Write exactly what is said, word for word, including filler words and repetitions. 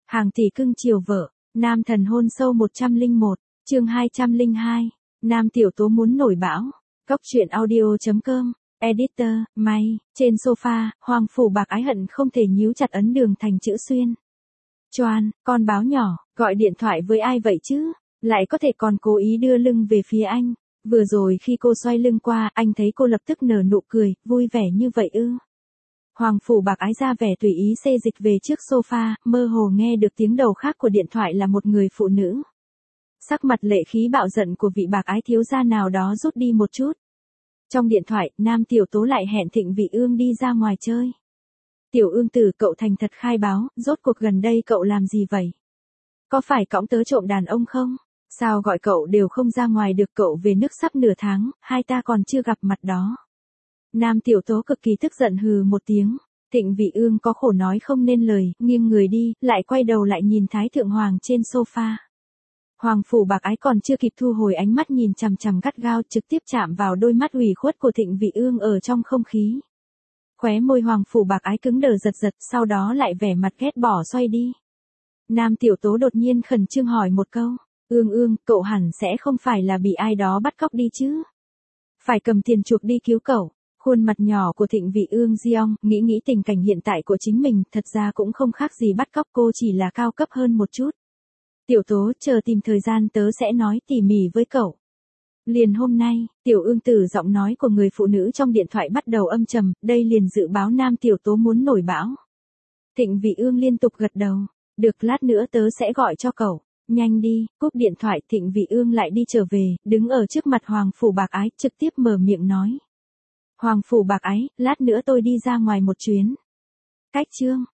Hàng tỷ cưng chiều vợ, nam thần hôn sâu một trăm lẻ một, chương hai trăm lẻ hai, nam tiểu tố muốn nổi bão. Góc truyện audio chấm com, editor, May, trên sofa, Hoàng Phủ Bạc Ái hận không thể nhíu chặt ấn đường thành chữ xuyên. Choan, con báo nhỏ, gọi điện thoại với ai vậy chứ? Lại có thể còn cố ý đưa lưng về phía anh. Vừa rồi khi cô xoay lưng qua, anh thấy cô lập tức nở nụ cười, vui vẻ như vậy ư. Hoàng Phủ Bạc Ái ra vẻ tùy ý xê dịch về trước sofa, mơ hồ nghe được tiếng đầu khác của điện thoại là một người phụ nữ. Sắc mặt lệ khí bạo giận của vị Bạc Ái thiếu gia nào đó rút đi một chút. Trong điện thoại, nam tiểu tố lại hẹn Thịnh Vị Ương đi ra ngoài chơi. Tiểu Ương tử, cậu thành thật khai báo, rốt cuộc gần đây cậu làm gì vậy? Có phải cõng tớ trộm đàn ông không? Sao gọi cậu đều không ra ngoài được, cậu về nước sắp nửa tháng, hai ta còn chưa gặp mặt đó. Nam tiểu tố cực kỳ tức giận hừ một tiếng. Thịnh Vị Ương có khổ nói không nên lời, nghiêng người đi, lại quay đầu lại nhìn Thái Thượng Hoàng trên sofa. Hoàng Phủ Bạc Ái còn chưa kịp thu hồi ánh mắt nhìn chằm chằm gắt gao, trực tiếp chạm vào đôi mắt ủy khuất của Thịnh Vị Ương ở trong không khí. Khóe môi Hoàng Phủ Bạc Ái cứng đờ giật giật, sau đó lại vẻ mặt ghét bỏ xoay đi. Nam tiểu tố đột nhiên khẩn trương hỏi một câu, Ương Ương, cậu hẳn sẽ không phải là bị ai đó bắt cóc đi chứ? Phải cầm tiền chuộc đi cứu cậu. Khuôn mặt nhỏ của Thịnh Vị Ương giong, nghĩ nghĩ tình cảnh hiện tại của chính mình, thật ra cũng không khác gì bắt cóc, cô chỉ là cao cấp hơn một chút. Tiểu tố, chờ tìm thời gian tớ sẽ nói tỉ mỉ với cậu. Liền hôm nay, Tiểu Ương tử, giọng nói của người phụ nữ trong điện thoại bắt đầu âm trầm, đây liền dự báo nam tiểu tố muốn nổi bão. Thịnh Vị Ương liên tục gật đầu, được, lát nữa tớ sẽ gọi cho cậu. Nhanh đi, cúp điện thoại. Thịnh Vị Ương lại đi trở về, đứng ở trước mặt Hoàng Phủ Bạc Ái, trực tiếp mở miệng nói. Hoàng Phủ Bạc Ái, lát nữa tôi đi ra ngoài một chuyến. Cách chương.